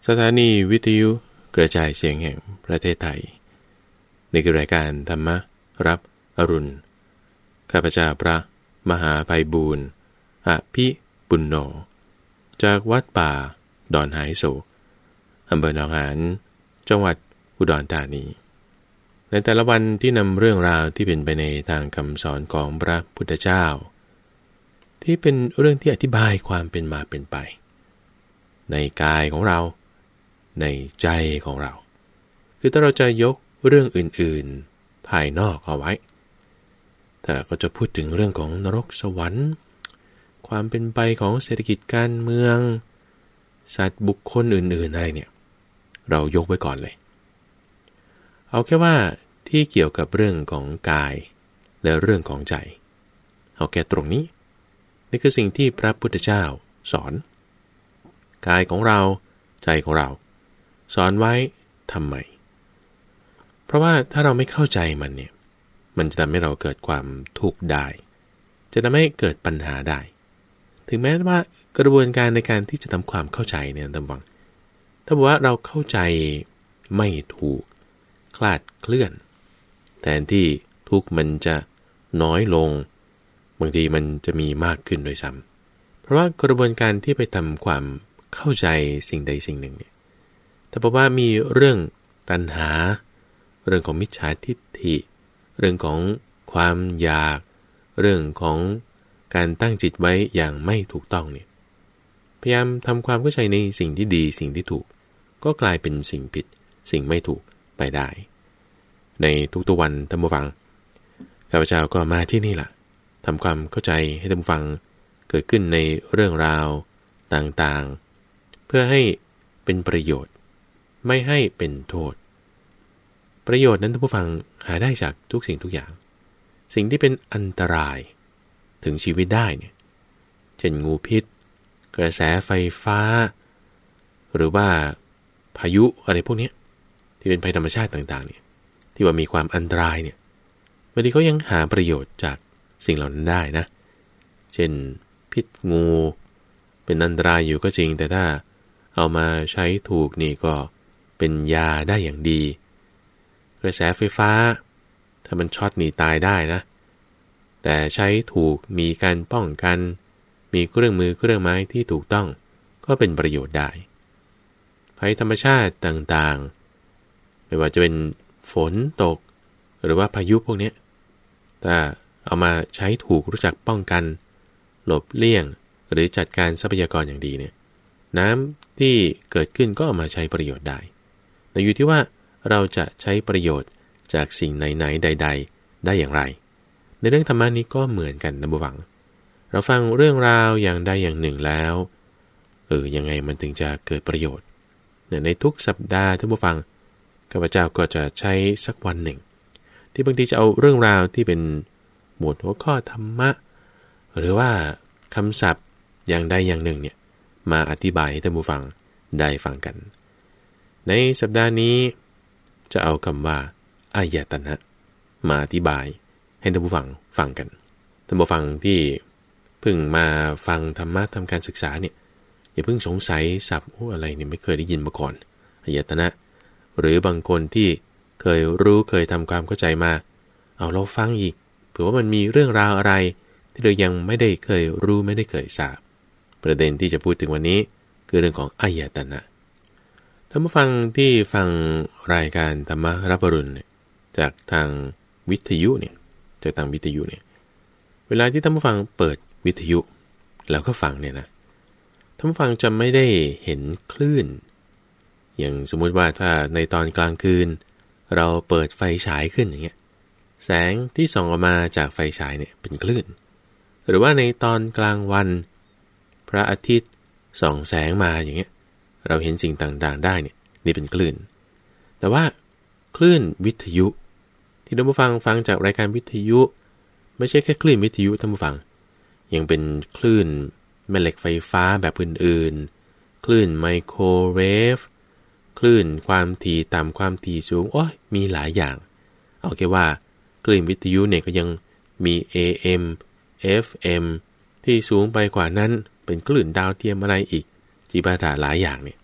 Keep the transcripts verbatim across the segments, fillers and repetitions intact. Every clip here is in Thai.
สถานีวิทยุกระจายเสียงแห่งประเทศไทยในรายการธรรมรับอรุณข้าพเจ้าพระมหาไพบูลย์อภิปุณโญจากวัดป่าดอนหายโศกอำเภอหนองหานจังหวัดอุดรธานีในแต่ละวันที่นำเรื่องราวที่เป็นไปในทางคำสอนของพระพุทธเจ้าที่เป็นเรื่องที่อธิบายความเป็นมาเป็นไปในกายของเราในใจของเราคือถ้าเราจะยกเรื่องอื่นๆภายนอกเอาไว้แต่ก็จะพูดถึงเรื่องของนรกสวรรค์ความเป็นไปของเศรษฐกิจการเมืองสัตว์บุคคลอื่นๆอะไรเนี่ยเรายกไว้ก่อนเลยเอาแค่ว่าที่เกี่ยวกับเรื่องของกายและเรื่องของใจเอาแค่ตรงนี้นี่คือสิ่งที่พระพุทธเจ้าสอนกายของเราใจของเราสอนไว้ทำไมเพราะว่าถ้าเราไม่เข้าใจมันเนี่ยมันจะทำให้เราเกิดความทุกข์ได้จะทำให้เกิดปัญหาได้ถึงแม้ว่ากระบวนการในการที่จะทำความเข้าใจเนี่ยตามวังถ้าบอกว่าเราเข้าใจไม่ถูกคลาดเคลื่อนแทนที่ทุกข์มันจะน้อยลงบางทีมันจะมีมากขึ้นโดยซ้ำเพราะว่ากระบวนการที่ไปทำความเข้าใจสิ่งใดสิ่งหนึ่งเนี่ยแต่บอกว่ามีเรื่องตัณหาเรื่องของมิจฉาทิฏฐิเรื่องของความอยากเรื่องของการตั้งจิตไว้อย่างไม่ถูกต้องเนี่ยพยายามทำความเข้าใจในสิ่งที่ดีสิ่งที่ถูกก็กลายเป็นสิ่งผิดสิ่งไม่ถูกไปได้ในทุกๆวันท่านผู้ฟังข้าพเจ้าก็มาที่นี่แหละทำความเข้าใจให้ท่านผู้ฟังเกิดขึ้นในเรื่องราวต่างๆเพื่อให้เป็นประโยชน์ไม่ให้เป็นโทษประโยชน์นั้นท่านผู้ฟังหาได้จากทุกสิ่งทุกอย่างสิ่งที่เป็นอันตรายถึงชีวิตได้เนี่ยเช่นงูพิษกระแสไฟฟ้าหรือว่าพายุอะไรพวกนี้ที่เป็นภัยธรรมชาติต่างๆเนี่ยที่ว่ามีความอันตรายเนี่ยบางทีเขายังหาประโยชน์จากสิ่งเหล่านั้นได้นะเช่นพิษงูเป็นอันตรายอยู่ก็จริงแต่ถ้าเอามาใช้ถูกนี่ก็เป็นยาได้อย่างดีกระแสไฟฟ้าถ้ามันช็อตนี่ตายได้นะแต่ใช้ถูกมีการป้องกันมีเครื่องมือเครื่องไม้ที่ถูกต้องก็เป็นประโยชน์ได้ภัยธรรมชาติต่างๆไม่ว่าจะเป็นฝนตกหรือว่าพายุพวกนี้ถ้าเอามาใช้ถูกรู้จักป้องกันหลบเลี่ยงหรือจัดการทรัพยากรอย่างดีเนี่ยน้ำที่เกิดขึ้นก็เอามาใช้ประโยชน์ได้แต่อยู่ที่ว่าเราจะใช้ประโยชน์จากสิ่งไหนๆใดๆได้อย่างไรในเรื่องธรรมะนี้ก็เหมือนกันนะบุฟังเราฟังเรื่องราวอย่างใดอย่างหนึ่งแล้วเออยังไงมันถึงจะเกิดประโยชน์ในทุกสัปดาห์ท่านผู้ฟังข้าพเจ้าก็จะใช้สักวันหนึ่งที่บางทีจะเอาเรื่องราวที่เป็นหมวดหัวข้อธรรมะหรือว่าคำศัพท์อย่างใดอย่างหนึ่งเนี่ยมาอธิบายให้ท่านผู้ฟังได้ฟังกันในสัปดาห์นี้จะเอาคำว่าอายตนะมาอธิบายให้ท่านผู้ฟังฟังกันท่านผู้ฟังที่เพิ่งมาฟังธรรมะทำการศึกษาเนี่ยอย่าเพิ่งสงสัยศัพท์โอ้อะไรเนี่ยไม่เคยได้ยินมาก่อนอายตนะหรือบางคนที่เคยรู้เคยทำความเข้าใจมาเอาเราฟังอีกเผื่อว่ามันมีเรื่องราวอะไรที่เรายังไม่ได้เคยรู้ไม่ได้เคยทราบประเด็นที่จะพูดถึงวันนี้คือเรื่องของอายตนะท่านผู้ฟังที่ฟังรายการธรรมรับอรุณเนี่ยจากทางวิทยุเนี่ยจากทางวิทยุเนี่ยเวลาที่ท่านผู้ฟังเปิดวิทยุแล้วก็ฟังเนี่ยนะท่านผู้ฟังจะไม่ได้เห็นคลื่นอย่างสมมุติว่าถ้าในตอนกลางคืนเราเปิดไฟฉายขึ้นอย่างเงี้ยแสงที่ส่องออกมาจากไฟฉายเนี่ยเป็นคลื่นหรือว่าในตอนกลางวันพระอาทิตย์ส่องแสงมาอย่างเงี้ยเราเห็นสิ่งต่างๆได้เนี่ยนี่เป็นคลื่นแต่ว่าคลื่นวิทยุที่ท่านผู้ฟังฟังจากรายการวิทยุไม่ใช่แค่คลื่นวิทยุท่านผู้ฟังยังเป็นคลื่นแม่เหล็กไฟฟ้าแบบอื่นๆคลื่นไมโครเวฟคลื่นความถี่ต่ำความถี่สูงโอ้ยมีหลายอย่างเอาแค่ว่าคลื่นวิทยุเนี่ยก็ยังมี เอ เอ็ม เอฟ เอ็ม ที่สูงไปกว่านั้นเป็นคลื่นดาวเทียมอะไรอีกจีบาถาหลายอย่างเนี่ย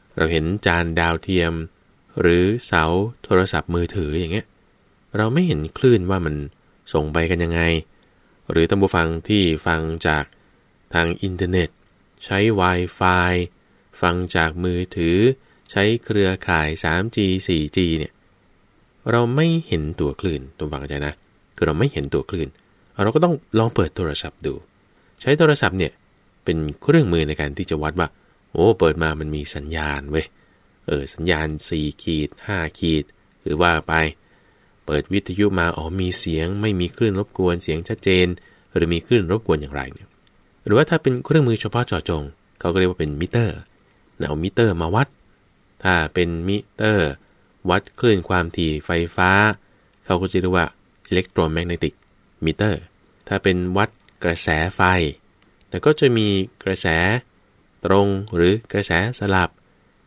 เราเห็นจานดาวเทียมหรือเสาโทรศัพท์มือถืออย่างเงี้ยเราไม่เห็นคลื่นว่ามันส่งไปกันยังไงหรือท่านผู้ฟังที่ฟังจากทางอินเทอร์เน็ตใช้ Wi-Fi ฟังจากมือถือใช้เครือข่าย ทรี จี โฟร์ จี เนี่ยเราไม่เห็นตัวคลื่นตัวฟังใจนะคือเราไม่เห็นตัวคลื่นเราก็ต้องลองเปิดโทรศัพท์ดูใช้โทรศัพท์เนี่ยเป็นเครื่องมือในการที่จะวัดว่าโอ้เปิดมามันมีสัญญาณเว้ยเออสัญญาณสี่ขีดห้าขีดหรือว่าไปเปิดวิทยุมาอ๋อมีเสียงไม่มีคลื่นรบกวนเสียงชัดเจนหรือมีคลื่นรบกวนอย่างไรเนี่ยหรือว่าถ้าเป็นเครื่องมือเฉพาะเจาะจงเขาก็เรียกว่าเป็นมิเตอร์เอามิเตอร์มาวัดถ้าเป็นมิเตอร์วัดคลื่นความถี่ไฟฟ้าเขาก็จะเรียกว่า electromagnetic meter ถ้าเป็นวัดกระแสไฟแล้วก็จะมีกระแสตรงหรือกระแสสลับ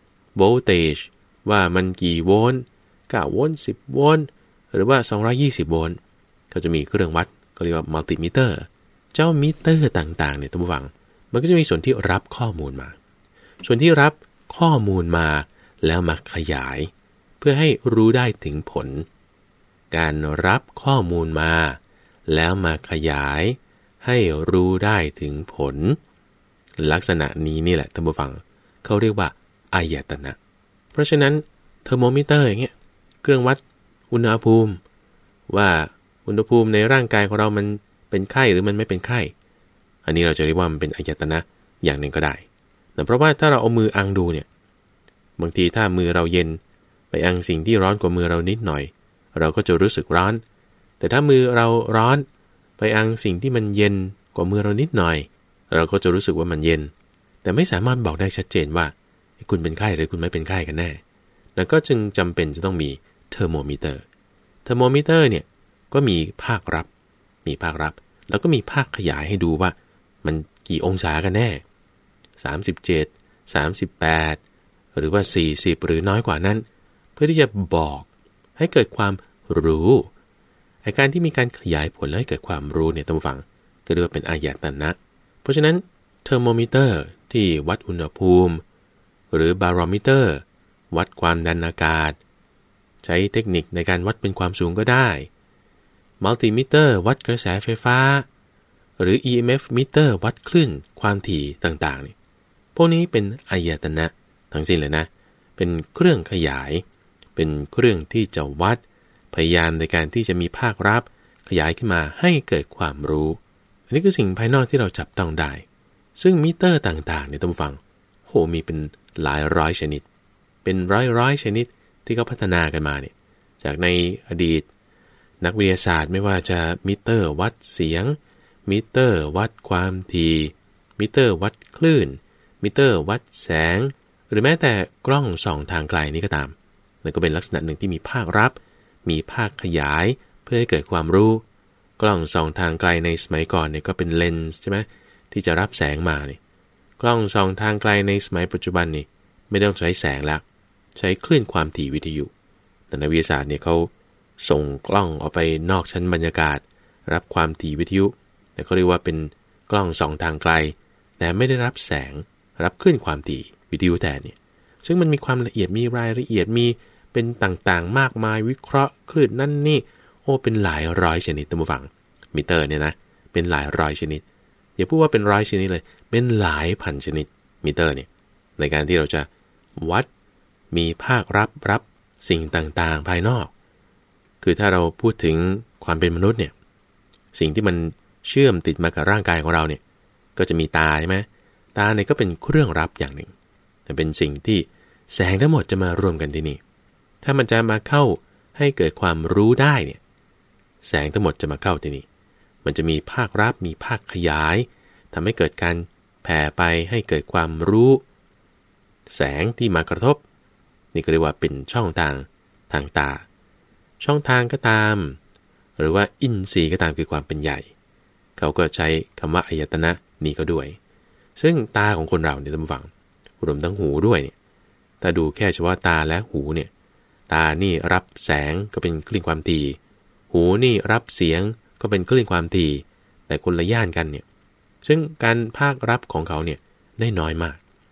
voltage ว่ามันกี่โวลต์เก้าโวลต์สิบโวลต์หรือว่าสองร้อยยี่สิบโวลต์ก็จะมีเครื่องวัดก็เรียกว่ามัลติมิเตอร์เจ้ามิเตอร์ต่างๆเนี่ยท่านผู้ฟังมันก็จะมีส่วนที่รับข้อมูลมาส่วนที่รับข้อมูลมาแล้วมาขยายเพื่อให้รู้ได้ถึงผลการรับข้อมูลมาแล้วมาขยายให้รู้ได้ถึงผลลักษณะนี้นี่แหละท่านผู้ฟังเขาเรียกว่าอายตนะเพราะฉะนั้นเทอร์โมมิเตอร์อย่างเงี้ยเครื่องวัดอุณหภูมิว่าอุณหภูมิในร่างกายของเรามันเป็นไข้หรือมันไม่เป็นไข้อันนี้เราจะเรียกว่ามันเป็นอายตนะอย่างหนึ่งก็ได้แต่เพราะว่าถ้าเราเอามืออังดูเนี่ยบางทีถ้ามือเราเย็นไปอังสิ่งที่ร้อนกว่ามือเรานิดหน่อยเราก็จะรู้สึกร้อนแต่ถ้ามือเราร้อนไปอังสิ่งที่มันเย็นกว่ามือเรานิดหน่อยเราก็จะรู้สึกว่ามันเย็นแต่ไม่สามารถบอกได้ชัดเจนว่าคุณเป็นไข้หรือคุณไม่เป็นไข้กันแน่แล้วก็จึงจำเป็นจะต้องมีเทอร์โมมิเตอร์เทอร์โมมิเตอร์เนี่ยก็มีภาครับมีภาครับแล้วก็มีภาคขยายให้ดูว่ามันกี่องศากันแน่สามสิบเจ็ด สามสิบแปดหรือว่าสี่สิบหรือน้อยกว่านั้นเพื่อที่จะบอกให้เกิดความรู้ไอ้การที่มีการขยายผลและให้เกิดความรู้เนี่ยท่านผู้ฟังก็เรียกว่าเป็นอายตนะเพราะฉะนั้นเทอร์โมมิเตอร์ที่วัดอุณหภูมิหรือบาโรมิเตอร์วัดความดันอากาศใช้เทคนิคในการวัดเป็นความสูงก็ได้มัลติมิเตอร์วัดกระแสไฟฟ้าหรือ อี เอ็ม เอฟ มิเตอร์วัดคลื่นความถี่ต่างๆนี่พวกนี้เป็นอายตนะทั้งสิ้นเลยนะเป็นเครื่องขยายเป็นเครื่องที่จะวัดพยายามในการที่จะมีภาครับขยายขึ้นมาให้เกิดความรู้อันนี้คือสิ่งภายนอกที่เราจับต้องได้ซึ่งมิเตอร์ต่างๆเนี่ยท่านผู้ฟังโหมีเป็นหลายร้อยชนิดเป็นร้อยๆชนิดที่เขาพัฒนากันมาเนี่ยจากในอดีตนักวิทยาศาสตร์ไม่ว่าจะมิเตอร์วัดเสียงมิเตอร์วัดความถี่มิเตอร์วัดคลื่นมิเตอร์วัดแสงหรือแม้แต่กล้องส่องทางไกลนี่ก็ตามนั่นก็เป็นลักษณะหนึ่งที่มีภาครับมีภาคขยายเพื่อให้เกิดความรู้กล้องส่องทางไกลในสมัยก่อนเนี่ยก็เป็นเลนส์ใช่ไหมที่จะรับแสงมาเนี่ยกล้องส่องทางไกลในสมัยปัจจุบันนี่ไม่ต้องใช้แสงแล้วใช้คลื่นความถี่วิทยุแต่นักวิทยาศาสตร์เนี่ยเขาส่งกล้องออกไปนอกชั้นบรรยากาศรับความถี่วิทยุแต่เขาเรียกว่าเป็นกล้องส่องทางไกลแต่ไม่ได้รับแสงรับคลื่นความถี่วิทยุแทนเนี่ยซึ่งมันมีความละเอียดมีรายละเอียดมีเป็นต่างๆมากมายวิเคราะห์คลื่นนั่นนี่โอ้เป็นหลายร้อยชนิดท่านผู้ฟังมิเตอร์เนี่ยนะเป็นหลายร้อยชนิดอย่าพูดว่าเป็นร้อยชนิดเลยเป็นหลายพันชนิดมิเตอร์เนี่ยในการที่เราจะวัดมีภาครับรับสิ่งต่างๆภายนอกคือถ้าเราพูดถึงความเป็นมนุษย์เนี่ยสิ่งที่มันเชื่อมติดมากับร่างกายของเราเนี่ยก็จะมีตาใช่ไหมตาเนี่ยก็เป็นเครื่องรับอย่างหนึ่งแต่เป็นสิ่งที่แสงทั้งหมดจะมารวมกันที่นี่ถ้ามันจะมาเข้าให้เกิดความรู้ได้เนี่ยแสงทั้งหมดจะมาเข้าที่นี่มันจะมีภาครับมีภาคขยายทำให้เกิดการแผ่ไปให้เกิดความรู้แสงที่มากระทบนี่ก็เรียกว่าเป็นช่องทางทางตาช่องทางก็ตามหรือว่าอินทรีย์ก็ตามคือความเป็นใหญ่เขาก็ใช้คำว่าอายตนะนี่ก็ด้วยซึ่งตาของคนเราเนี่ยท่านผู้ฟังรวมทั้งหูด้วยเนี่ยถ้าดูแค่เฉพาะตาและหูเนี่ยตานี่รับแสงก็เป็นคลื่นความถี่หูนี่รับเสียงก็เป็นคลื่นความถี่แต่คนละย่านกันเนี่ยซึ่งการภาครับของเขาเนี่ยได้น้อยมาก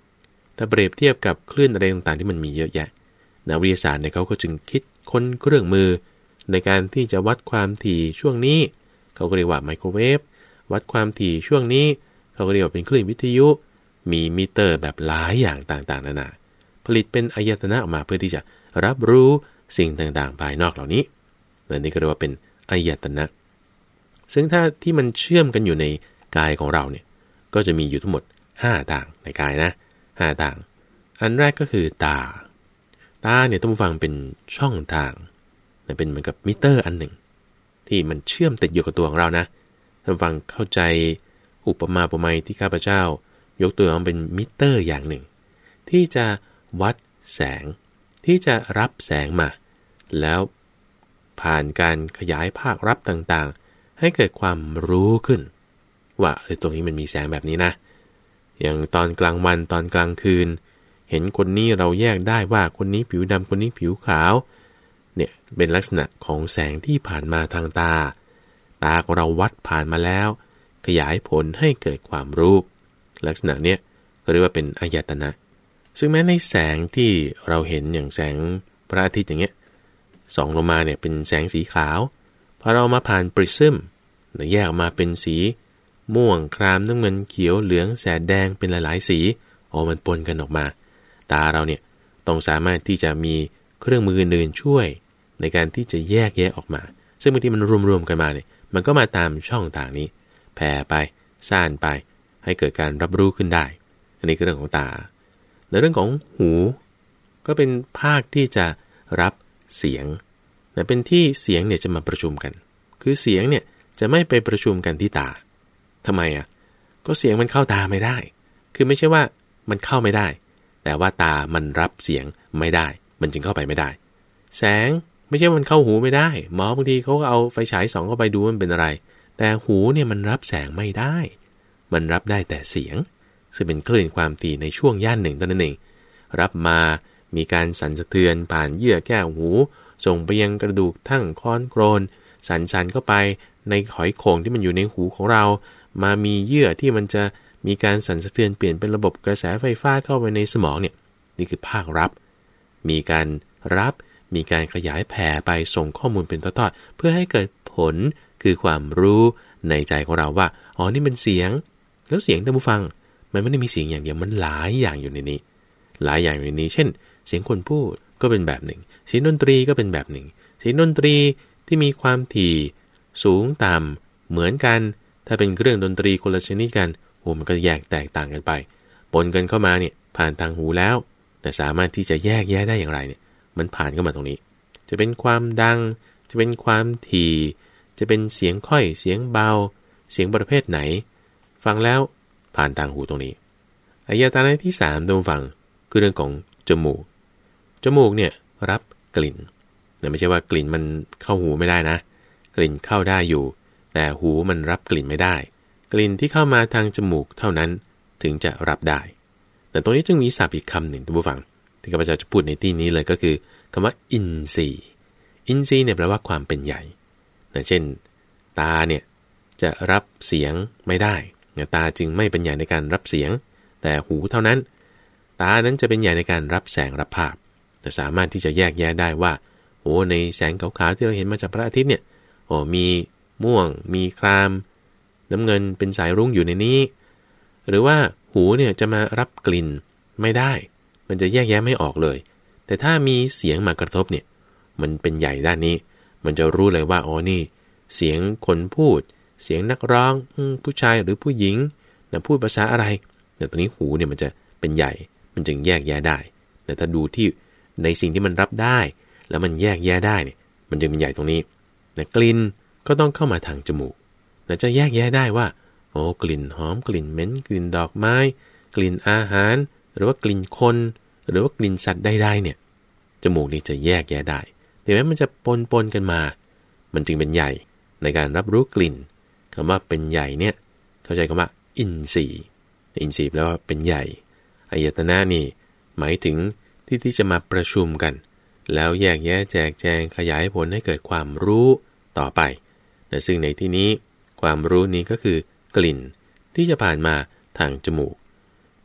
ถ้าเปรียบเทียบกับคลื่นอะไรต่างๆที่มันมีเยอะแยะนักวิทยาศาสตร์เนี่ยเขาก็จึงคิดค้นเครื่องมือในการที่จะวัดความถี่ช่วงนี้เขาก็เรียกว่าไมโครเวฟวัดความถี่ช่วงนี้เขาก็เรียกว่าเป็นคลื่นวิทยุมีมิเตอร์แบบหลายอย่างต่างๆนานาผลิตเป็นอายตนะออกมาเพื่อที่จะรับรู้สิ่งต่างๆภายนอกเหล่านี้และนี่ก็เรียกว่าเป็นอายตนะซึ่งถ้าที่มันเชื่อมกันอยู่ในกายของเราเนี่ยก็จะมีอยู่ทั้งหมดห้าต่างในกายนะห้าต่างอันแรกก็คือตาตาเนี่ยต้องฟังเป็นช่องทางเป็นเหมือนกับมิเตอร์อันหนึ่งที่มันเชื่อมติดอยู่กับตัวของเรานะท่านฟังเข้าใจอุปมาอุปไมยที่ข้าพเจ้ายกตัวอย่างเป็นมิเตอร์อย่างหนึ่งที่จะวัดแสงที่จะรับแสงมาแล้วผ่านการขยายภาครับต่างๆให้เกิดความรู้ขึ้นว่าเออตรงนี้มันมีแสงแบบนี้นะอย่างตอนกลางวันตอนกลางคืนเห็นคนนี้เราแยกได้ว่าคนนี้ผิวดำคนนี้ผิวขาวเนี่ยเป็นลักษณะของแสงที่ผ่านมาทางตาตาของเราวัดผ่านมาแล้วขยายผลให้เกิดความรู้ลักษณะเนี้ยก็เรียกว่าเป็นอายตนะซึ่งแม้ในแสงที่เราเห็นอย่างแสงพระอาทิตย์อย่างเงี้ยส่องลงมาเนี่ยเป็นแสงสีขาวพอเรามาผ่านปริซึมแยกออกมาเป็นสีม่วงครามน้ำเงินเขียวเหลืองแสดแดงเป็นหลายๆสีอ๋อมันปนกันออกมาตาเราเนี่ยต้องสามารถที่จะมีเครื่องมืออื่นๆช่วยในการที่จะแยกแยะออกมาซึ่งบางทีมันรวมๆกันมาเนี่ยมันก็มาตามช่องต่างนี้แผ่ไปซ่านไปให้เกิดการรับรู้ขึ้นได้อันนี้คือเรื่องของตาในเรื่องของหูก็เป็นภาคที่จะรับเสียงแต่เป็นที่เสียงเนี่ยจะมาประชุมกันคือเสียงเนี่ยจะไม่ไปประชุมกันที่ตาทำไมอ่ะก็เสียงมันเข้าตาไม่ได้คือไม่ใช่ว่ามันเข้าไม่ได้แต่ว่าตามันรับเสียงไม่ได้มันจึงเข้าไปไม่ได้แสงไม่ใช่มันเข้าหูไม่ได้หมอบางทีเขาก็เอาไฟฉายส่องเข้าไปดูมันเป็นอะไรแต่หูเนี่ยมันรับแสงไม่ได้มันรับได้แต่เสียงซึ่งเป็นคลื่นความถี่ในช่วงย่านหนึ่งเท่านั้นเองรับมามีการสั่นสะเทือนผ่านเยื่อแก้วหูส่งไปยังกระดูกทั้งค้อนโกรนสั่นๆเข้าไปในหอยโข่งที่มันอยู่ในหูของเรามามีเยื่อที่มันจะมีการสั่นสะเทือนเปลี่ยนเป็นระบบกระแสไฟฟ้าเข้าไปในสมองเนี่ยนี่คือภาครับมีการรับมีการขยายแผ่ไปส่งข้อมูลเป็นทอดๆเพื่อให้เกิดผลคือความรู้ในใจของเราว่าอ๋อนี่เป็นเสียงแล้วเสียงท่านผู้ฟังมันไม่ได้มีเสียงอย่างเดียวมันหลายอย่างอยู่ในนี้หลายอย่างอยู่ในนี้เช่นเสียงคนพูดก็เป็นแบบหนึ่งเสียงดนตรีก็เป็นแบบหนึ่งเสียงดนตรีที่มีความถี่สูงต่ำเหมือนกันถ้าเป็นเครื่องดนตรีคนละชนิดกันโอ้มันก็แยกแตกต่างกันไปปนกันเข้ามาเนี่ยผ่านทางหูแล้วแต่สามารถที่จะแยกแยะได้อย่างไรเนี่ยมันผ่านเข้ามาตรงนี้จะเป็นความดังจะเป็นความถี่จะเป็นเสียงค่อยเสียงเบาเสียงประเภทไหนฟังแล้วผ่านทางหูตรงนี้อายตนะที่สามตรงฟังคือเรื่องของจมูกจมูกเนี่ยรับกลิ่นแต่ไม่ใช่ว่ากลิ่นมันเข้าหูไม่ได้นะกลิ่นเข้าได้อยู่แต่หูมันรับกลิ่นไม่ได้กลิ่นที่เข้ามาทางจมูกเท่านั้นถึงจะรับได้แต่ตรงนี้จึงมีศัพท์อีกคำหนึ่งท่านผู้ฟังที่ข้าพเจ้าจะพูดในที่นี้เลยก็คือคำว่าอินทรีย์อินทรีย์เนี่ยแปลว่าความเป็นใหญ่นะเช่นตาเนี่ยจะรับเสียงไม่ได้ตาจึงไม่เป็นใหญ่ในการรับเสียงแต่หูเท่านั้นตานั้นจะเป็นใหญ่ในการรับแสงรับภาพแต่สามารถที่จะแยกแยะได้ว่าโอ้ในแสงขาวๆที่เราเห็นมาจากพระอาทิตย์เนี่ยโอ้มีม่วงมีครามน้ำเงินเป็นสายรุ้งอยู่ในนี้หรือว่าหูเนี่ยจะมารับกลิ่นไม่ได้มันจะแยกแยะไม่ออกเลยแต่ถ้ามีเสียงมากระทบเนี่ยมันเป็นใหญ่ด้านนี้มันจะรู้เลยว่าอ๋อนี่เสียงคนพูดเสียงนักร้องผู้ชายหรือผู้หญิงนะพูดภาษาอะไรแต่ตรงนี้หูเนี่ยมันจะเป็นใหญ่มันจึงแยกแยะได้แต่ถ้าดูที่ในสิ่งที่มันรับได้แล้วมันแยกแยะได้เนี่ยมันจึงเป็นใหญ่ตรงนี้แต่กลิ่นก็ต้องเข้ามาทางจมูกแต่จะแยกแยะได้ว่าโอ้กลิ่นหอมกลิ่นเหม็นกลิ่นดอกไม้กลิ่นอาหารหรือว่ากลิ่นคนหรือว่ากลิ่นสัตว์ใดๆเนี่ยจมูกนี่จะแยกแยะได้แต่แม้มันจะปนปนกันมามันจึงเป็นใหญ่ในการรับรู้กลิ่นคำว่าเป็นใหญ่เนี่ยเข้าใจคำว่าอินทรีย์อินทรีย์แปลว่าเป็นใหญ่อายตนะนี่หมายถึงที่ที่จะมาประชุมกันแล้วแยกแยะแจกแจงขยายผลให้เกิดความรู้ต่อไปนะซึ่งในที่นี้ความรู้นี้ก็คือกลิ่นที่จะผ่านมาทางจมูก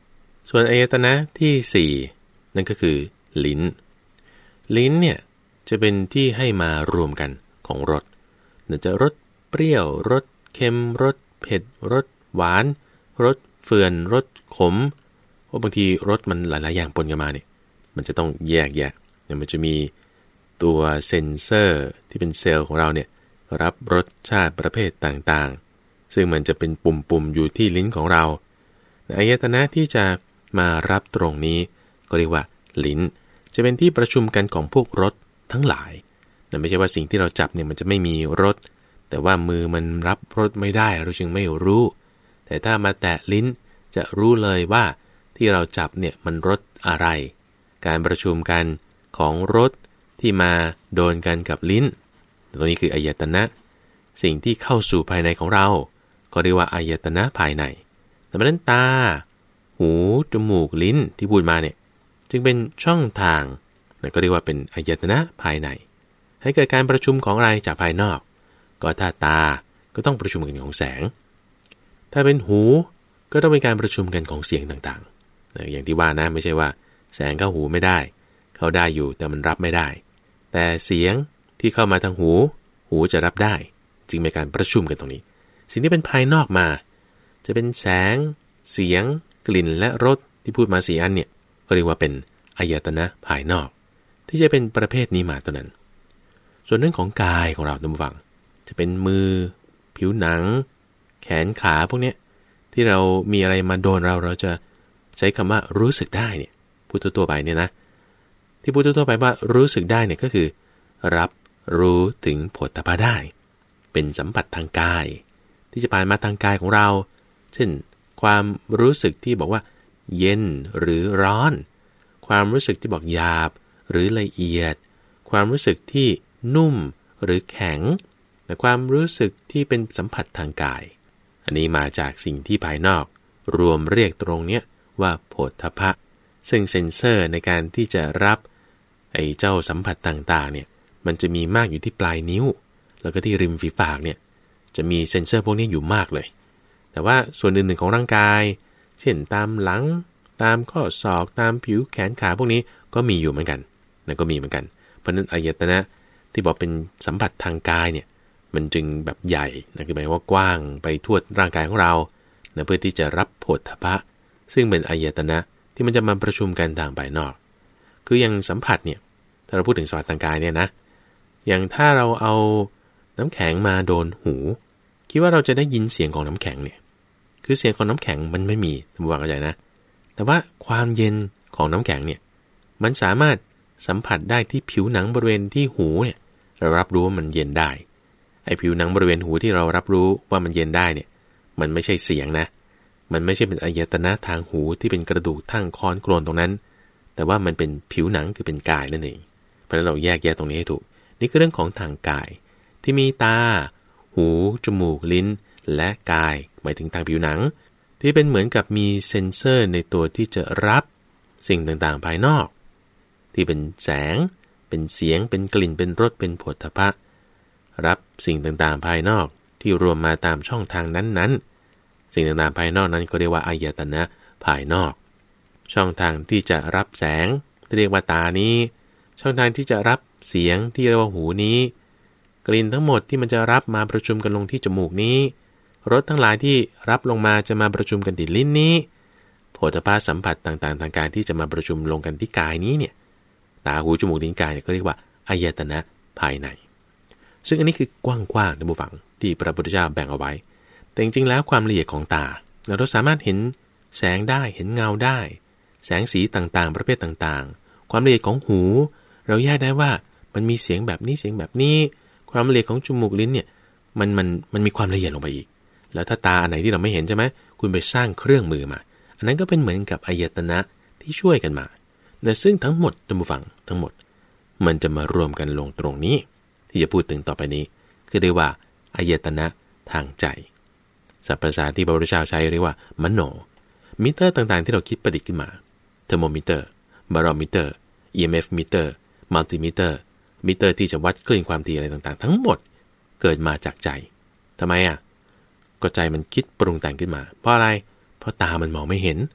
ส่วนอายตนะที่สี่นั่นก็คือลิ้นลิ้นเนี่ยจะเป็นที่ให้มารวมกันของรสเนี่ยจะรสเปรี้ยวรสเค็มรสเผ็ดรสหวานรสเฟื่อนรสขมเพราะบางทีรสมันหลายๆอย่างปนกันมาเนี่ยมันจะต้องแยกแยะเนี่ยมันจะมีตัวเซนเซอร์ที่เป็นเซลล์ของเราเนี่ยรับรสชาติประเภทต่างๆซึ่งมันจะเป็นปุ่มๆอยู่ที่ลิ้นของเราอายตนะที่จะมารับตรงนี้ก็เรียกว่าลิ้นจะเป็นที่ประชุมกันของพวกรสทั้งหลายแต่ไม่ใช่ว่าสิ่งที่เราจับเนี่ยมันจะไม่มีรสแต่ว่ามือมันรับรสไม่ได้เราจึงไม่รู้แต่ถ้ามาแตะลิ้นจะรู้เลยว่าที่เราจับเนี่ยมันรสอะไรการประชุมกันของรสที่มาโดนกันกับลิ้นตรงนี้คืออายตนะสิ่งที่เข้าสู่ภายในของเราก็เรียกว่าอายตนะภายในแต่เพราะนั้นตาหูจมูกลิ้นที่พูดมาเนี่ยจึงเป็นช่องทางนั่นก็เรียกว่าเป็นอายตนะภายในให้เกิดการประชุมของอะไรจากภายนอกก็ถ้าตาก็ต้องประชุมกันของแสงถ้าเป็นหูก็ต้องเป็นการประชุมกันของเสียงต่างๆอย่างที่ว่านะไม่ใช่ว่าแสงเข้าหูไม่ได้เข้าได้อยู่แต่มันรับไม่ได้แต่เสียงที่เข้ามาทางหูหูจะรับได้จึงมีการประชุมกันตรงนี้สิ่งที่เป็นภายนอกมาจะเป็นแสงเสียงกลิ่นและรสที่พูดมาสี่อันเนี่ยก็เรียกว่าเป็นอายตนะภายนอกที่จะเป็นประเภทนี้มาตัวนั้นส่วนเรื่องของกายของเราท่านผู้ฟังจะเป็นมือผิวหนังแขนขาพวกนี้ที่เรามีอะไรมาโดนเราเราจะใช้คำว่ารู้สึกได้เนี่ยพูดทั่วๆไปเนี่ยนะที่พูดทั่วๆไปว่ารู้สึกได้เนี่ยก็คือรับรู้ถึงโผฏฐัพพะได้เป็นสัมผัสทางกายที่จะผ่านมาทางกายของเราเช่นความรู้สึกที่บอกว่าเย็นหรือร้อนความรู้สึกที่บอกหยาบหรือละเอียดความรู้สึกที่นุ่มหรือแข็งแต่ความรู้สึกที่เป็นสัมผัสทางกายอันนี้มาจากสิ่งที่ภายนอกรวมเรียกตรงเนี้ยว่าโผฏฐัพพะซึ่งเซ็นเซอร์ในการที่จะรับไอ้เจ้าสัมผัสต่างๆเนี่ยมันจะมีมากอยู่ที่ปลายนิ้วแล้วก็ที่ริมฝีปากเนี่ยจะมีเซ็นเซอร์พวกนี้อยู่มากเลยแต่ว่าส่วนอื่นๆของร่างกายเช่นตามหลังตามข้อศอกตามผิวแขนขาพวกนี้ก็มีอยู่เหมือนกันนั่นก็มีเหมือนกันเพราะนั้นอายตนะที่บอกเป็นสัมผัสทางกายเนี่ยมันจึงแบบใหญ่นะคือหมายว่ากว้างไปทั่วร่างกายของเรานะเพื่อที่จะรับโผฏฐัพพะซึ่งเป็นอายตนะที่มันจะมาประชุมกันทางภายนอกคืออย่างสัมผัสเนี่ยถ้าเราพูดถึงสัมผัสทางกายเนี่ยนะอย่างถ้าเราเอาน้ำแข็งมาโดนหูคิดว่าเราจะได้ยินเสียงของน้ำแข็งเนี่ยคือเสียงของน้ำแข็งมันไม่มีท่านผู้ฟังเข้าใจนะแต่ว่าความเย็นของน้ำแข็งเนี่ยมันสามารถสัมผัสได้ที่ผิวหนังบริเวณที่หูเนี่ยเรารับรู้ว่ามันเย็นได้ไอ้ผิวหนังบริเวณหูที่เรารับรู้ว่ามันเย็นได้เนี่ยมันไม่ใช่เสียงนะมันไม่ใช่เป็นอายตนะทางหูที่เป็นกระดูกทั้งคอนโกรนตรงนั้นแต่ว่ามันเป็นผิวหนังคือเป็นกายนั่นเองเพราะฉะนั้นเราแยกแยะตรงนี้ให้ถูกนี่คือเรื่องของทางกายที่มีตาหูจมูกลิ้นและกายหมายถึงทางผิวหนังที่เป็นเหมือนกับมีเซ็นเซอร์ในตัวที่จะรับสิ่งต่างๆภายนอกที่เป็นแสงเป็นเสียงเป็นกลิ่นเป็นรสเป็นโผฏฐัพพะรับสิ่งต่างๆภายนอกที่รวมมาตามช่องทางนั้นๆสิ่งต่างๆภายนอกนั้นก็เรียกว่าอายตนะภายนอกช่องทางที่จะรับแสงที่เรียกว่าตานี้ช่องทางที่จะรับเสียงที่เรียกว่าหูนี้กลิ่นทั้งหมดที่มันจะรับมาประชุมกันลงที่จมูกนี้รสทั้งหลายที่รับลงมาจะมาประชุมกันที่ลิ้นนี้โผฏฐัพพะสัมผัสต่างๆทางกายที่จะมาประชุมลงกันที่กายนี้เนี่ยตาหูจมูกลิ้นกายเนี่ยก็เรียกว่าอายตนะภายในซึ่งอันนี้คือกว้างๆนะผู้ฟังที่พระพุทธเจ้าแบ่งเอาไว้แต่จริงๆแล้วความละเอียดของตาเราสามารถเห็นแสงได้เห็นเงาได้แสงสีต่างๆประเภทต่างๆความละเอียดของหูเราแยกได้ว่ามันมีเสียงแบบนี้เสียงแบบนี้ความละเอียดของจมูกลิ้นเนี่ยมันมันมันมีความละเอียดลงไปอีกแล้วถ้าตาอันไหนที่เราไม่เห็นใช่ไหมคุณไปสร้างเครื่องมือมาอันนั้นก็เป็นเหมือนกับอายตนะที่ช่วยกันมาแต่ซึ่งทั้งหมดท่านผู้ฟังทั้งหมดมันจะมารวมกันลงตรงนี้ที่จะพูดถึงต่อไปนี้คือเรียกว่าอายตนะทางใจศัพท์ภาษาที่พระพุทธเจ้าใช้เรียกว่ามโนมิเตอร์ต่างๆที่เราคิดประดิษฐ์ขึ้นมาเทอร์โมมิเตอร์บารอมิเตอร์ อี เอ็ม เอฟ มิเตอร์มัลติมิเตอร์มิเตอร์ที่จะวัดคลื่นความถี่อะไรต่างๆทั้งหมดเกิดมาจากใจทำไมอ่ะก็ใจมันคิดปรุงแต่งขึ้นมาเพราะอะไรเพราะตามันมองไม่เห็น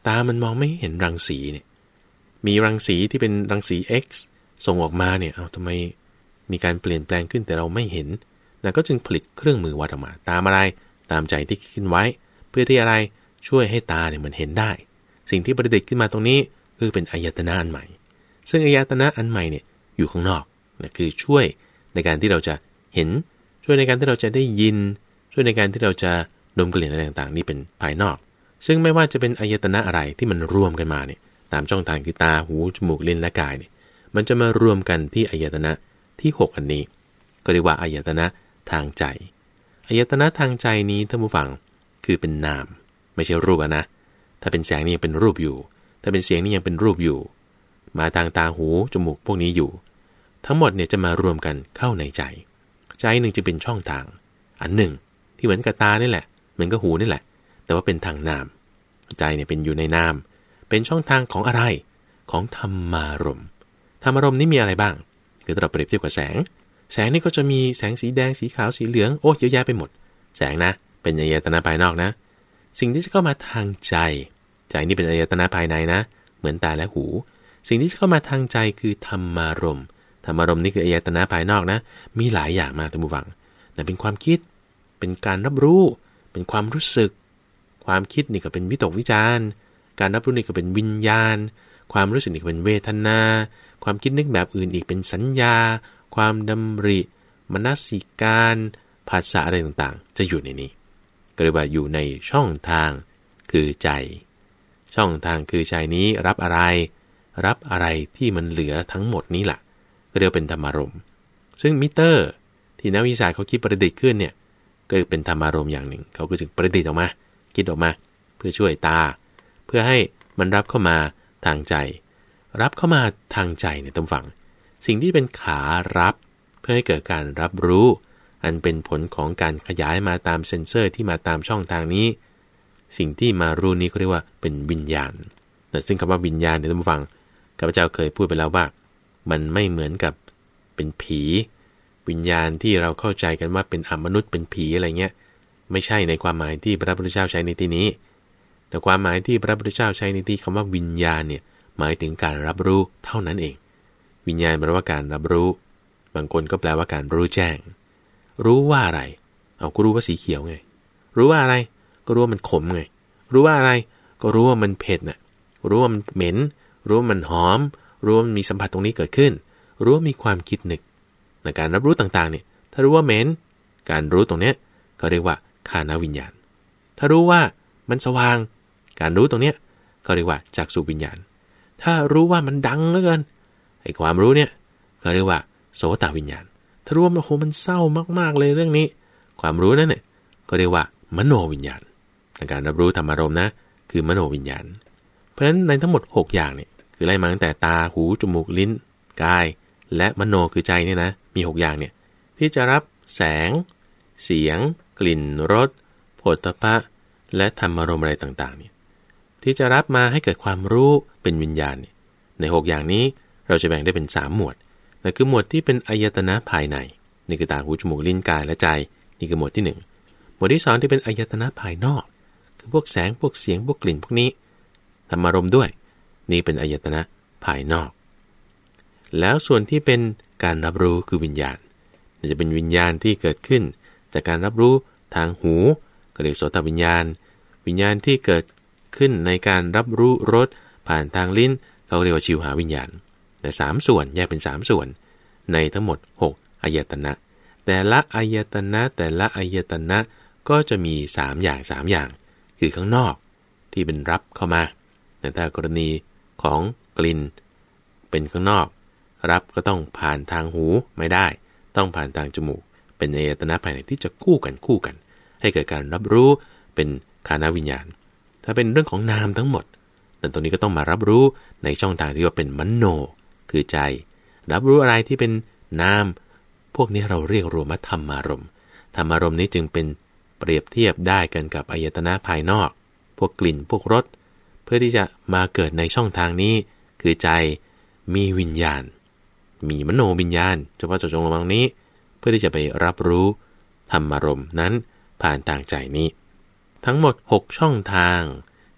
ตามันมองไม่เห็นรังสีเนี่ยมีรังสีที่เป็นรังสี X ส่งออกมาเนี่ยเอาทำไมมีการเปลี่ยนแปลงขึ้นแต่เราไม่เห็นนะก็จึงผลิตเครื่องมือวัดออกมาตามอะไรตามใจที่คิดไว้เพื่อที่อะไรช่วยให้ตาเนี่ยมันเห็นได้สิ่งที่ประดิษฐ์ขึ้นมาตรงนี้คือเป็นอายตนะอันใหม่ซึ่งอายตนะอันใหม่เนี่ยอยู่ข้างนอกนะคือช่วยในการที่เราจะเห็นช่วยในการที่เราจะได้ยินช่วยในการที่เราจะดมกลิ่นอะไรต่างๆนี่เป็นภายนอกซึ่งไม่ว่าจะเป็นอายตนะอะไรที่มันรวมกันมาเนี่ยตามช่องทางคือตาหูจมูกลิ้นและกายเนี่ยมันจะมารวมกันที่อายตนะที่หกอันนี้ก็เรียกว่าอายตนะทางใจอายตนะทางใจนี้ท่านผู้ฟังคือเป็นนามไม่ใช่รูปนะถ้าเป็นแสงนี่ยังเป็นรูปอยู่ถ้าเป็นเสียงนี่ยังเป็นรูปอยู่มาทางตาหูจมูกพวกนี้อยู่ทั้งหมดเนี่ยจะมารวมกันเข้าในใจใจหนึ่งจะเป็นช่องทางอันหนึ่งที่เหมือนกับตานี่แหละเหมือนกับหูนี่แหละแต่ว่าเป็นทางนามใจเนี่ยเป็นอยู่ในนามเป็นช่องทางของอะไรของธรรมารมณ์ธรรมารมณ์นี้มีอะไรบ้างคือถ้าเราเปรียบเทียบกับแสงแสงนี่ก็จะมีแสงสีแดงสีขาวสีเหลืองโอ้เยอะแยะไปหมดแสงนะเป็นอายตนะภายนอกนะสิ่งที่จะเข้ามาทางใจใจนี่เป็นอายตนะภายในนะเหมือนตาและหูสิ่งที่จะเข้ามาทางใจคือธรรมารมณ์ธรรมารมณ์นี่คืออายตนะภายนอกนะมีหลายอย่างมากท่านผู้ฟังนะเป็นความคิดเป็นการรับรู้เป็นความรู้สึกความคิดนี่ก็เป็นวิตกวิจารณ์การรับรู้นี่ก็เป็นวิญญาณความรู้สึกนี่ก็เป็นเวทนาความคิดนึกแบบอื่นอีกเป็นสัญญาความดำริมนสิการภาษาอะไรต่างๆจะอยู่ในนี้ก็เรียกว่าอยู่ในช่องทางคือใจช่องทางคือใจนี้รับอะไรรับอะไรที่มันเหลือทั้งหมดนี้แหละก็เรียกเป็นธรรมารมณ์ซึ่งมิเตอร์ที่นักวิทยาศาสตร์เขาคิดประดิษฐ์ขึ้นเนี่ยก็เป็นธรรมารมณ์อย่างหนึ่งเขาก็จึงประดิษฐ์ออกมาคิดออกมาเพื่อช่วยตาเพื่อให้มันรับเข้ามาทางใจรับเข้ามาทางใจเนี่ยท่านฟังสิ่งที่เป็นขารับเพื่อให้เกิดการรับรู้อันเป็นผลของการขยายมาตามเซ็นเซอร์ที่มาตามช่องทางนี้สิ่งที่มารู้นี้เขาเรียกว่าเป็นวิญญาณแต่ซึ่งคำว่าวิญญาณเนี่ยท่านฟังข้าพเจ้าเคยพูดไปแล้วว่ามันไม่เหมือนกับเป็นผีวิญญาณที่เราเข้าใจกันว่าเป็นอมนุษย์เป็นผีอะไรเงี้ยไม่ใช่ในความหมายที่พระพุทธเจ้าใช้ในที่นี้แต่ความหมายที่พระพุทธเจ้าใช้ในที่คำว่าวิญญาณเนี่ยหมายถึงการรับรู้เท่านั้นเองวิญญาณแปลว่าการรับรู้บางคนก็แปลว่าการรู้แจ้งรู้ว่าอะไรเอาก็รู้ว่าสีเขียวไงรู้ว่าอะไรก็รู้ว่ามันขมไงรู้ว่าอะไรก็รู้ว่ามันเผ็ดน่ะรู้ว่ามันเหม็นรู้ว่ามันหอมรู้ว่ามันมีสัมผัสตรงนี้เกิดขึ้นรู้ว่ามีความคิดนึกในการรับรู้ต่างๆเนี่ยถ้ารู้ว่าเหม็นการรู้ตรงเนี้ยก็เรียกว่าฆานวิญญาณถ้ารู้ว่ามันสว่างการรู้ตรงเนี้ยก็เรียกว่าจักษุวิญญาณถ้ารู้ว่ามันดังเหลือเกินไอ้ความรู้เนี่ยก็เรียกว่าโสตวิญญาณถ้ารู้ว่าโอ้โหมันเศร้ามากๆเลยเรื่องนี้ความรู้นั่นเนี่ยก็เรียกว่ามโนวิญญาณในการรับรู้ธรรมารมณ์นะคือมโนวิญญาณเพราะฉะนั้นในทั้งหมดหกอย่างเนี่ยคือไล่มาตั้งแต่ตาหูจมูกลิ้นกายและมโนคือใจเนี่ยนะมีหกอย่างเนี่ยที่จะรับแสงเสียงกลิ่นรสโผฏฐัพพะและธรรมารมณ์อะไรต่างๆเนี่ยที่จะรับมาให้เกิดความรู้เป็นวิญญาณเนี่ยในหกอย่างนี้เราจะแบ่งได้เป็นสามหมวดนั่นคือหมวดที่เป็นอายตนะภายในนี่คือตาหูจมูกลิ้นกายและใจนี่คือหมวดที่หนึ่งหมวดที่สองที่เป็นอายตนะภายนอกคือพวกแสงพวกเสียงพวกกลิ่นพวกนี้ธรรมารมณ์ด้วยนี่เป็นอายตนะภายนอกแล้วส่วนที่เป็นการรับรู้คือวิญญาณจะเป็นวิญญาณที่เกิดขึ้นจากการรับรู้ทางหูก็เรียกโสตวิญญาณวิญญาณที่เกิดขึ้นในการรับรู้รสผ่านทางลิ้นเขาเรียกว่าชิวหาวิญญาณแต่สามส่วนแยกเป็นสามส่วนในทั้งหมดหกอายตนะแต่ละอายตนะแต่ละอายตนะก็จะมีสามอย่างสามอย่างคือข้างนอกที่เป็นรับเข้ามาแต่ถ้ากรณีของกลิ่นเป็นข้างนอกรับก็ต้องผ่านทางหูไม่ได้ต้องผ่านทางจมูกเป็นอายตนะภายในที่จะคู่กันคู่กันให้เกิดการรับรู้เป็นฆานวิญญาณถ้าเป็นเรื่องของนามทั้งหมดแต่ตรงนี้ก็ต้องมารับรู้ในช่องทางที่ว่าเป็นมโนคือใจรับรู้อะไรที่เป็นนามพวกนี้เราเรียกรวมว่าธรรมารมณ์ธรรมารมณ์นี้จึงเป็นเปรียบเทียบได้กันกับอายตนะภายนอกพวกกลิ่นพวกรสเพื่อที่จะมาเกิดในช่องทางนี้คือใจมีวิญญาณมีมโนวิญญาณเฉพาะเจาะจงลงตรงนี้เพื่อที่จะไปรับรู้ธรรมารมณ์นั้นผ่านทางใจนี้ทั้งหมดหกช่องทาง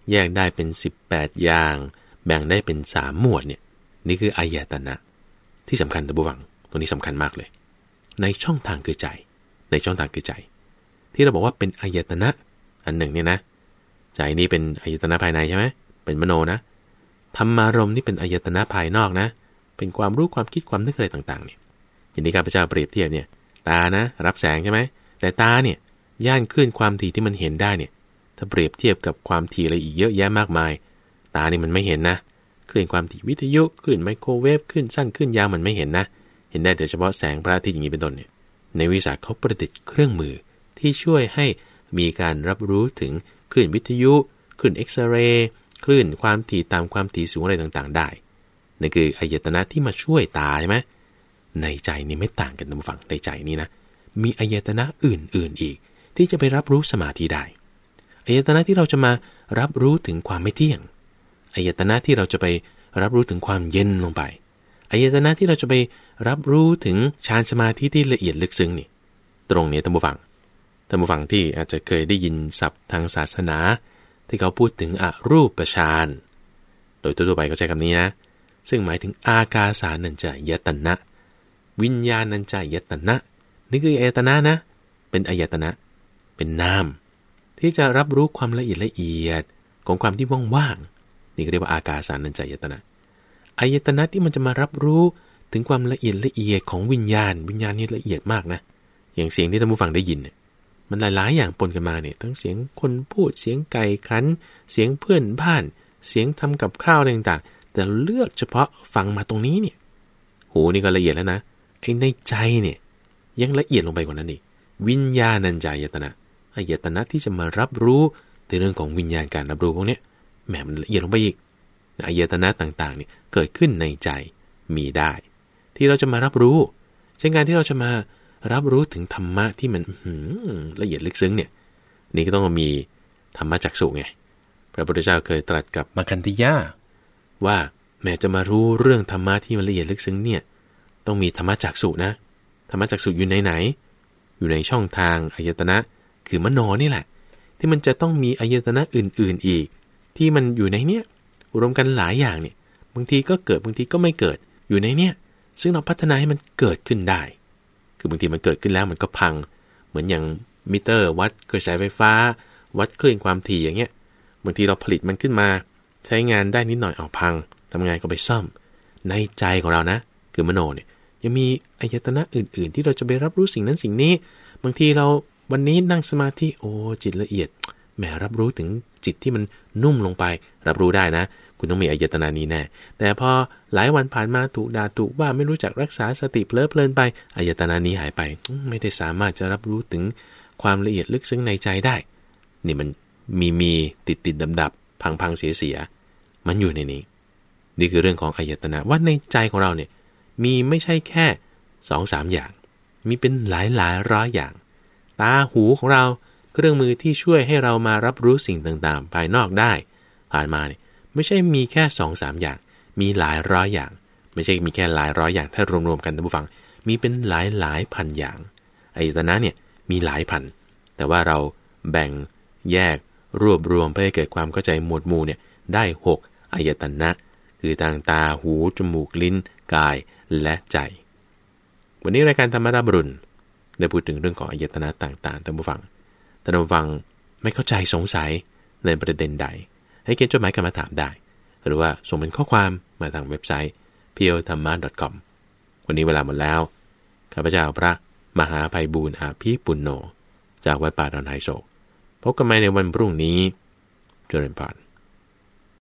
แยกได้เป็นสิบแปดอย่างแบ่งได้เป็นสามหมวดเนี่ยนี่คืออายตนะที่สำคัญท่านผู้ฟังตรงนี้สำคัญมากเลยในช่องทางคือใจในช่องทางคือใจที่เราบอกว่าเป็นอายตนะอันหนึ่งเนี่ยนะใจนี้เป็นอายตนะภายในใช่ไหมเป็นมโนนะธรรมารมณ์นี่เป็นอายตนะภายนอกนะเป็นความรู้ความคิดความนึกอะไรต่างๆเนี่ยอย่างนี้ข้าพเจ้าเปรียบเทียบเนี่ยตานะรับแสงใช่ไหมแต่ตาเนี่ยย่านคลื่นความถี่ที่มันเห็นได้เนี่ยถ้าเปรียบเทียบกับความถี่อะไรอีกเยอะแยะมากมายตานี่มันไม่เห็นนะคลื่นความถี่วิทยุคลื่นไมโครเวฟคลื่นสั้นคลื่นยาวมันไม่เห็นนะเห็นได้แต่เฉพาะแสงพระอาทิตย์อย่างนี้เป็นต้นเนี่ยในวิชาเขาประดิษฐ์เครื่องมือที่ช่วยให้มีการรับรู้ถึงคลื่นวิทยุคลื่นเอ็กซเรย์คลื่นความถี่ตามความถี่สูงอะไรต่างๆได้นั่นคืออายตนะที่มาช่วยตาใช่ไหมในใจนี่ไม่ต่างกันตรงฝั่งในใจนี่นะมีอายตนะอื่นๆอีกที่จะไปรับรู้สมาธิได้อายตนะที่เราจะมารับรู้ถึงความไม่เที่ยงอายตนะที่เราจะไปรับรู้ถึงความเย็นลงไปอายตนะที่เราจะไปรับรู้ถึงฌานสมาธิที่ละเอียดลึกซึ้งนี่ตรงนี้ท่านผู้ฟังท่านผู้ฟังที่อาจจะเคยได้ยินศัพท์ทางศาสนาที่เขาพูดถึงอรูปฌานโดยทั่วไปเขาใช้คำนี้นะซึ่งหมายถึงอากาสานัญจายตนะวิญญาณัญจายตนะนี่คืออายตนะนะเป็นอายตนะเป็นนามที่จะรับรู้ความละเอียดละเอียดของความที่ว่างๆนี่เรียกว่าอากาสานัญจายตนะอายตนะที่มันจะมารับรู้ถึงความละเอียดละเอียดของวิญญาณวิญญาณนี่ละเอียดมากนะอย่างเสียงที่ท่านผู้ฟังได้ยินเนี่ยมันหลายๆอย่างปนกันมาเนี่ยทั้งเสียงคนพูดเสียงไก่ขันเสียงเพื่อนบ้านเสียงทำกับข้าวอะไรต่างๆแต่เลือกเฉพาะฟังมาตรงนี้เนี่ยหูนี่ก็ละเอียดแล้วนะไอ้ในใจเนี่ยยังละเอียดลงไปกว่านั้นอีกวิญญาณัญจายตนะอายตนะที่จะมารับรู้ในเรื่องของวิญญาณการรับรู้พวกนี้แหมมันละเอียดลงไปอีกอายตนะต่างๆเนี่ยเกิดขึ้นในใจมีได้ที่เราจะมารับรู้เช่นการที่เราจะมารับรู้ถึงธรรมะที่มันละเอียดลึกซึ้งเนี่ยนี่ก็ต้องมีธรรมะจักษุไงพระพุทธเจ้าเคยตรัสกับมัคคันธียะว่าแม้จะมารู้เรื่องธรรมะที่มันละเอียดลึกซึ้งเนี่ยต้องมีธรรมะจักษุนะธรรมะจักษุอยู่ในไหนอยู่ในช่องทางอายตนะคือมโนนี่แหละที่มันจะต้องมีอายตนะอื่นๆอีกที่มันอยู่ในเนี้ยรวมกันหลายอย่างเนี่ยบางทีก็เกิดบางทีก็ไม่เกิดอยู่ในเนี้ยซึ่งเราพัฒนาให้มันเกิดขึ้นได้คือบางทีมันเกิดขึ้นแล้วมันก็พังเหมือนอย่างมิเตอร์วัดกระแสไฟฟ้าวัดคลื่นความถี่อย่างเงี้ยบางทีเราผลิตมันขึ้นมาใช้งานได้นิดหน่อยเอาพังทำงานก็ไปซ่อมในใจของเรานะคือมโนเนี่ยยังมีอายตนะอื่นๆที่เราจะไปรับรู้สิ่งนั้นสิ่งนี้บางทีเราวันนี้นั่งสมาธิโอ้จิตละเอียดแหมรับรู้ถึงจิตที่มันนุ่มลงไปรับรู้ได้นะคุณต้องมีอายตนะนี้แน่แต่พอหลายวันผ่านมาถูกด่าถูกว่าไม่รู้จักรักษาสติเพลิดเพลินไปอายตนะนี้หายไปไม่ได้สามารถจะรับรู้ถึงความละเอียดลึกซึ้งในใจได้นี่มันมีมีติดติดดับดับพังพังเสียเสียมันอยู่ในนี้นี่คือเรื่องของอายตนะว่าในใจของเราเนี่ยมีไม่ใช่แค่ สองถึงสาม อย่างมีเป็นหลายหลายร้อยอย่างตาหูของเราเครื่องมือที่ช่วยให้เรามารับรู้สิ่งต่างๆภายนอกได้ผ่านมาเนี่ยไม่ใช่มีแค่ สองถึงสาม อย่างมีหลายร้อยอย่างไม่ใช่มีแค่หลายร้อยอย่างถ้ารวมๆกันท่านผู้ฟังมีเป็นหลายหลายพันอย่างอายตนะเนี่ยมีหลายพันแต่ว่าเราแบ่งแยกรวบรวมเพื่อให้เกิดความเข้าใจหมวดหมู่เนี่ยได้หกอายตนะคือทางตาหูจมูกลิ้นกายและใจวันนี้รายการธรรมราบรุณได้พูดถึงเรื่องของอายตนะต่างๆท่านผู้ฟังท่านผู้ฟังไม่เข้าใจสงสัยในประเด็นใดให้เขียนจดหมายกันมาถามได้หรือว่าส่งเป็นข้อความมาทางเว็บไซต์ เพียวธรรมะ ดอท คอม วันนี้เวลาหมดแล้วข้าพเจ้าพระมหาไพบูลย์อาภีปุณโญจากวัดป่าดอนไฮโศกพบกันใหม่ในวันพรุ่งนี้เจริญพร